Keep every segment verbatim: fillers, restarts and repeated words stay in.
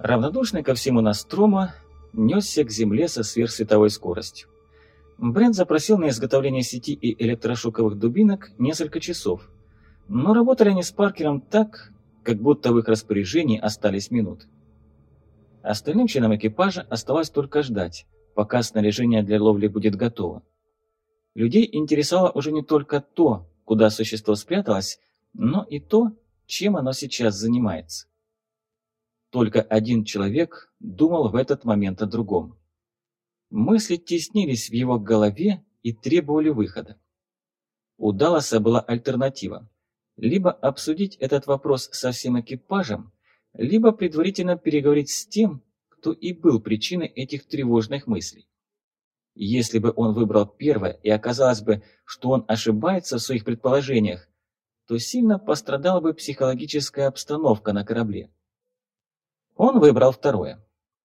Равнодушный ко всему Ностромо несся к Земле со сверхсветовой скоростью. Брент запросил на изготовление сети и электрошоковых дубинок несколько часов, но работали они с Паркером так, как будто в их распоряжении остались минуты. Остальным членам экипажа оставалось только ждать, пока снаряжение для ловли будет готово. Людей интересовало уже не только то, куда существо спряталось, но и то, чем оно сейчас занимается. Только один человек думал в этот момент о другом. Мысли теснились в его голове и требовали выхода. У Далласа была альтернатива. Либо обсудить этот вопрос со всем экипажем, либо предварительно переговорить с тем, кто и был причиной этих тревожных мыслей. Если бы он выбрал первое и оказалось бы, что он ошибается в своих предположениях, то сильно пострадала бы психологическая обстановка на корабле. Он выбрал второе.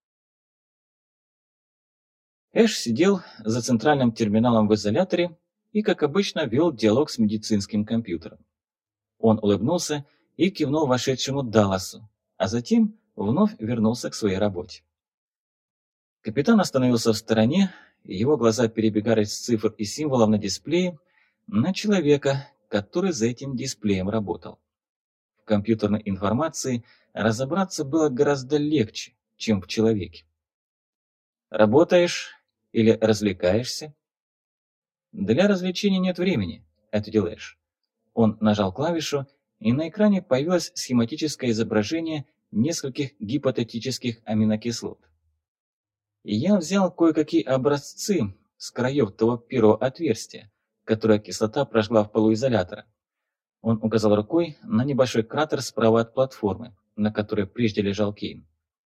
Эш сидел за центральным терминалом в изоляторе и, как обычно, вел диалог с медицинским компьютером. Он улыбнулся и кивнул вошедшему Далласу, а затем вновь вернулся к своей работе. Капитан остановился в стороне, и его глаза перебегали с цифр и символов на дисплее на человека, который за этим дисплеем работал. В компьютерной информации разобраться было гораздо легче, чем в человеке. «Работаешь или развлекаешься?» «Для развлечения нет времени», — ответил Эш. Он нажал клавишу, и на экране появилось схематическое изображение нескольких гипотетических аминокислот. Я взял кое-какие образцы с краев того первого отверстия, которое кислота прожгла в полу изолятора. Он указал рукой на небольшой кратер справа от платформы, на которой прежде лежал Кейн.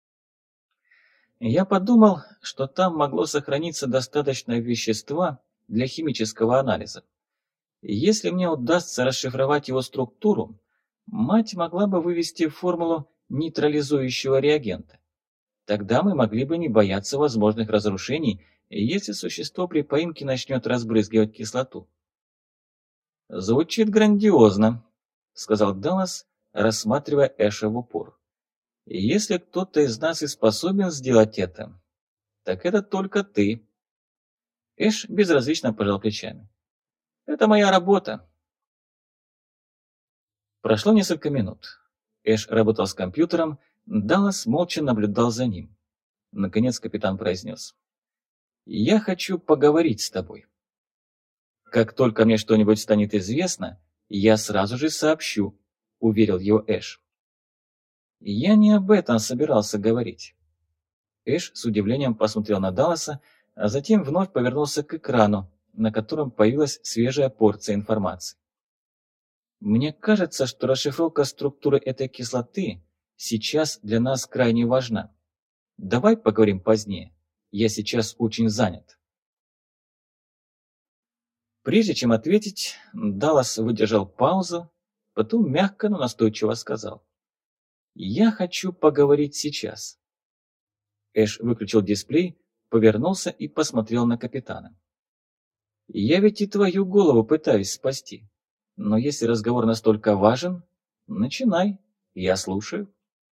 Я подумал, что там могло сохраниться достаточно вещества для химического анализа. Если мне удастся расшифровать его структуру, мать могла бы вывести формулу нейтрализующего реагента. Тогда мы могли бы не бояться возможных разрушений, если существо при поимке начнет разбрызгивать кислоту. «Звучит грандиозно», — сказал Даллас, рассматривая Эша в упор. «Если кто-то из нас и способен сделать это, так это только ты». Эш безразлично пожал плечами. «Это моя работа». Прошло несколько минут. Эш работал с компьютером, Даллас молча наблюдал за ним. Наконец капитан произнес: «Я хочу поговорить с тобой. Как только мне что-нибудь станет известно, я сразу же сообщу», — уверил его Эш. «Я не об этом собирался говорить». Эш с удивлением посмотрел на Далласа, а затем вновь повернулся к экрану, на котором появилась свежая порция информации. «Мне кажется, что расшифровка структуры этой кислоты сейчас для нас крайне важна. Давай поговорим позднее. Я сейчас очень занят». Прежде чем ответить, Даллас выдержал паузу, потом мягко, но настойчиво сказал: «Я хочу поговорить сейчас». Эш выключил дисплей, повернулся и посмотрел на капитана. «Я ведь и твою голову пытаюсь спасти. Но если разговор настолько важен, начинай, я слушаю».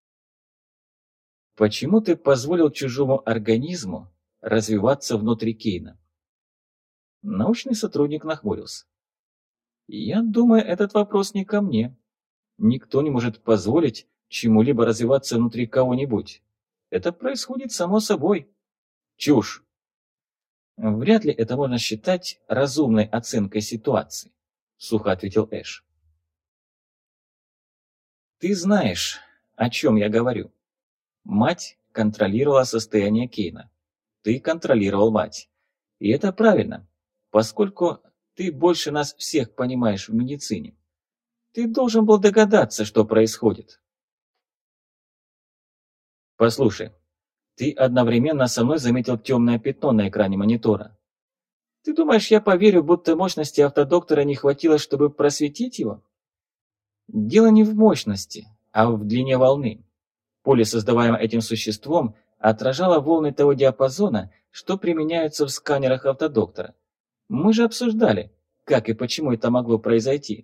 «Почему ты позволил чужому организму развиваться внутри Кейна?» Научный сотрудник нахмурился. «Я думаю, этот вопрос не ко мне. Никто не может позволить чему-либо развиваться внутри кого-нибудь. Это происходит само собой. Чушь. Вряд ли это можно считать разумной оценкой ситуации», — сухо ответил Эш. «Ты знаешь, о чем я говорю. Мать контролировала состояние Кейна. Ты контролировал мать. И это правильно, поскольку ты больше нас всех понимаешь в медицине. Ты должен был догадаться, что происходит». «Послушай, ты одновременно со мной заметил темное пятно на экране монитора. Ты думаешь, я поверю, будто мощности автодоктора не хватило, чтобы просветить его? Дело не в мощности, а в длине волны. Поле, создаваемое этим существом, отражало волны того диапазона, что применяются в сканерах автодоктора. Мы же обсуждали, как и почему это могло произойти.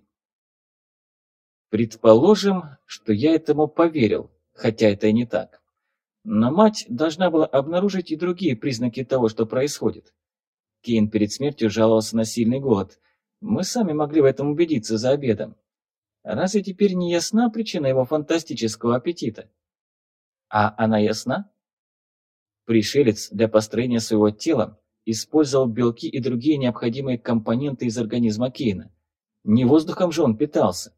Предположим, что я этому поверил, хотя это и не так. Но мать должна была обнаружить и другие признаки того, что происходит. Кейн перед смертью жаловался на сильный голод. Мы сами могли в этом убедиться за обедом. Разве теперь не ясна причина его фантастического аппетита? А она ясна? Пришелец для построения своего тела использовал белки и другие необходимые компоненты из организма Кейна. Не воздухом же он питался.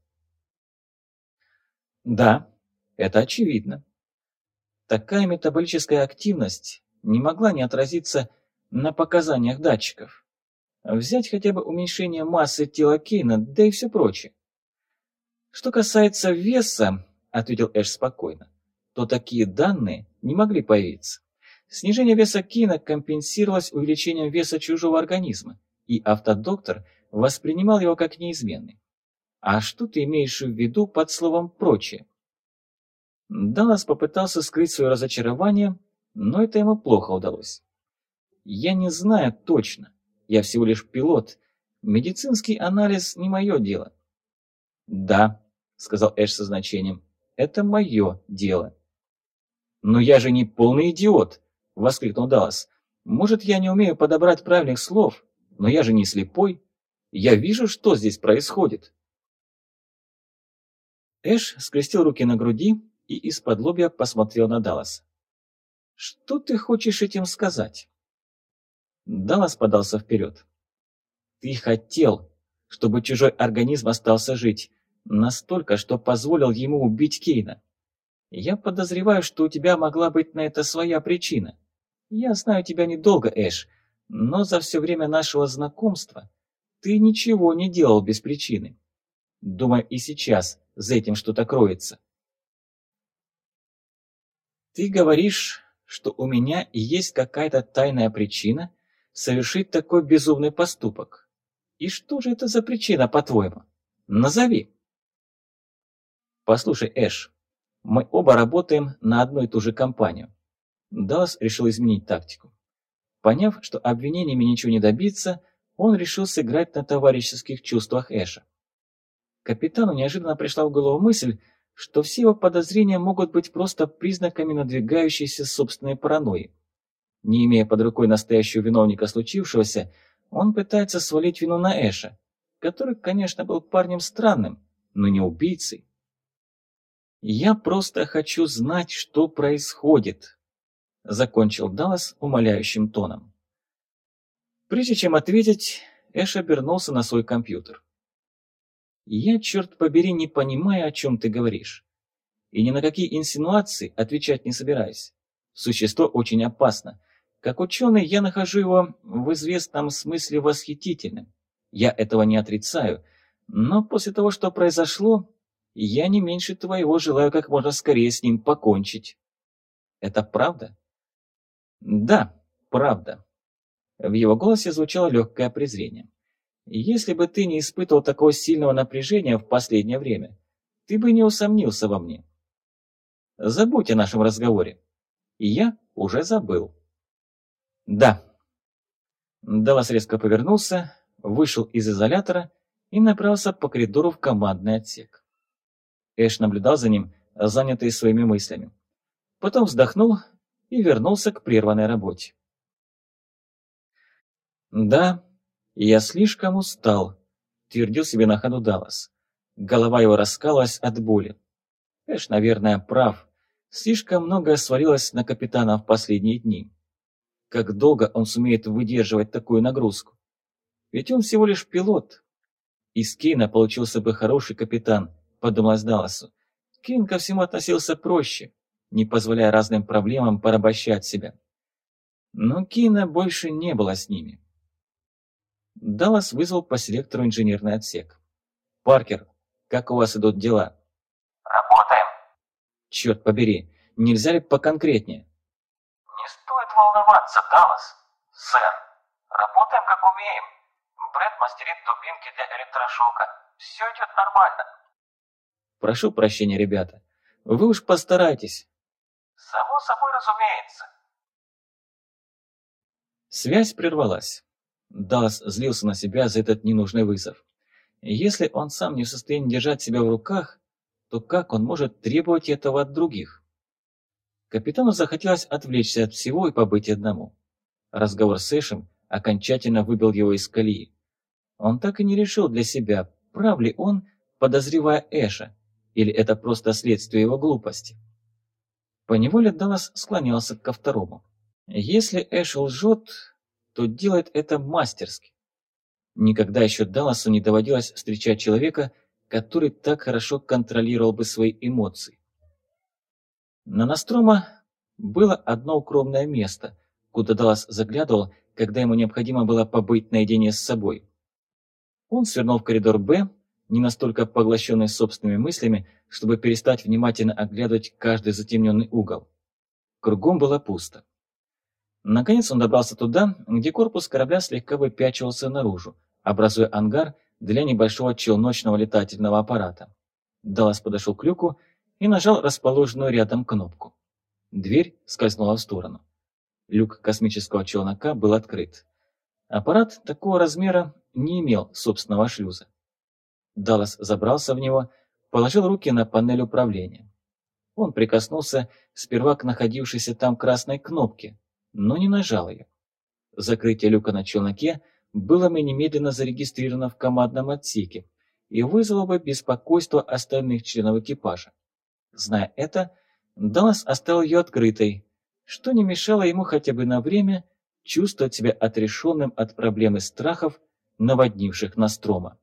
Да, это очевидно. Такая метаболическая активность не могла не отразиться на показаниях датчиков. Взять хотя бы уменьшение массы тела Кейна, да и все прочее. Что касается веса, ответил Эш спокойно, то такие данные не могли появиться. Снижение веса Кейна компенсировалось увеличением веса чужого организма, и автодоктор воспринимал его как неизменный. А что ты имеешь в виду под словом «прочее»? Даллас попытался скрыть свое разочарование, но это ему плохо удалось. «Я не знаю точно. Я всего лишь пилот. Медицинский анализ не мое дело». «Да», — сказал Эш со значением, — «это мое дело». «Но я же не полный идиот», — воскликнул Даллас. «Может, я не умею подобрать правильных слов, но я же не слепой. Я вижу, что здесь происходит». Эш скрестил руки на груди и из-под лобья посмотрел на Далласа. «Что ты хочешь этим сказать?» Даллас подался вперед. «Ты хотел, чтобы чужой организм остался жить, настолько, что позволил ему убить Кейна. Я подозреваю, что у тебя могла быть на это своя причина. Я знаю тебя недолго, Эш, но за все время нашего знакомства ты ничего не делал без причины. Думаю, и сейчас за этим что-то кроется». «Ты говоришь, что у меня есть какая-то тайная причина совершить такой безумный поступок. И что же это за причина, по-твоему? Назови». «Послушай, Эш, мы оба работаем на одну и ту же компанию». Даллас решил изменить тактику. Поняв, что обвинениями ничего не добиться, он решил сыграть на товарищеских чувствах Эша. Капитану неожиданно пришла в голову мысль, что все его подозрения могут быть просто признаками надвигающейся собственной паранойи. Не имея под рукой настоящего виновника случившегося, он пытается свалить вину на Эша, который, конечно, был парнем странным, но не убийцей. «Я просто хочу знать, что происходит», — закончил Даллас умоляющим тоном. Прежде чем ответить, Эш обернулся на свой компьютер. «Я, черт побери, не понимаю, о чем ты говоришь. И ни на какие инсинуации отвечать не собираюсь. Существо очень опасно. Как ученый я нахожу его в известном смысле восхитительным. Я этого не отрицаю, но после того, что произошло, я не меньше твоего желаю как можно скорее с ним покончить». «Это правда?» «Да, правда». В его голосе звучало легкое презрение. «Если бы ты не испытывал такого сильного напряжения в последнее время, ты бы не усомнился во мне. Забудь о нашем разговоре». И я уже забыл. «Да». Даллас резко повернулся, вышел из изолятора и направился по коридору в командный отсек. Эш наблюдал за ним, занятый своими мыслями. Потом вздохнул и вернулся к прерванной работе. «Да, я слишком устал», — твердил себе на ходу Даллас. Голова его раскалывалась от боли. Эш, наверное, прав. Слишком многое свалилось на капитана в последние дни. Как долго он сумеет выдерживать такую нагрузку? Ведь он всего лишь пилот. Из Кейна получился бы хороший капитан, подумалось Далласу. Кейн ко всему относился проще, не позволяя разным проблемам порабощать себя. Но Кейна больше не было с ними. Даллас вызвал по селектору инженерный отсек. «Паркер, как у вас идут дела?» «Работаем». «Черт побери, нельзя ли поконкретнее?» «Не стоит волноваться, Даллас. Сэр, работаем как умеем. Брэд мастерит дубинки для электрошока. Все идет нормально». «Прошу прощения, ребята. Вы уж постарайтесь». «Само собой разумеется». Связь прервалась. Даллас злился на себя за этот ненужный вызов. Если он сам не в состоянии держать себя в руках, то как он может требовать этого от других? Капитану захотелось отвлечься от всего и побыть одному. Разговор с Эшем окончательно выбил его из колеи. Он так и не решил для себя, прав ли он, подозревая Эша, или это просто следствие его глупости. Поневоле Даллас склонялся ко второму. Если Эш лжет, то делает это мастерски. Никогда еще Далласу не доводилось встречать человека, который так хорошо контролировал бы свои эмоции. На Ностромо было одно укромное место, куда Даллас заглядывал, когда ему необходимо было побыть наедине с собой. Он свернул в коридор Б, не настолько поглощенный собственными мыслями, чтобы перестать внимательно оглядывать каждый затемненный угол. Кругом было пусто. Наконец он добрался туда, где корпус корабля слегка выпячивался наружу, образуя ангар для небольшого челночного летательного аппарата. Даллас подошел к люку и нажал расположенную рядом кнопку. Дверь скользнула в сторону. Люк космического челнока был открыт. Аппарат такого размера не имел собственного шлюза. Даллас забрался в него, положил руки на панель управления. Он прикоснулся сперва к находившейся там красной кнопке, но не нажал ее. Закрытие люка на челноке было бы немедленно зарегистрировано в командном отсеке и вызвало бы беспокойство остальных членов экипажа. Зная это, Даллас оставил ее открытой, что не мешало ему хотя бы на время чувствовать себя отрешенным от проблем и страхов, наводнивших Ностромо.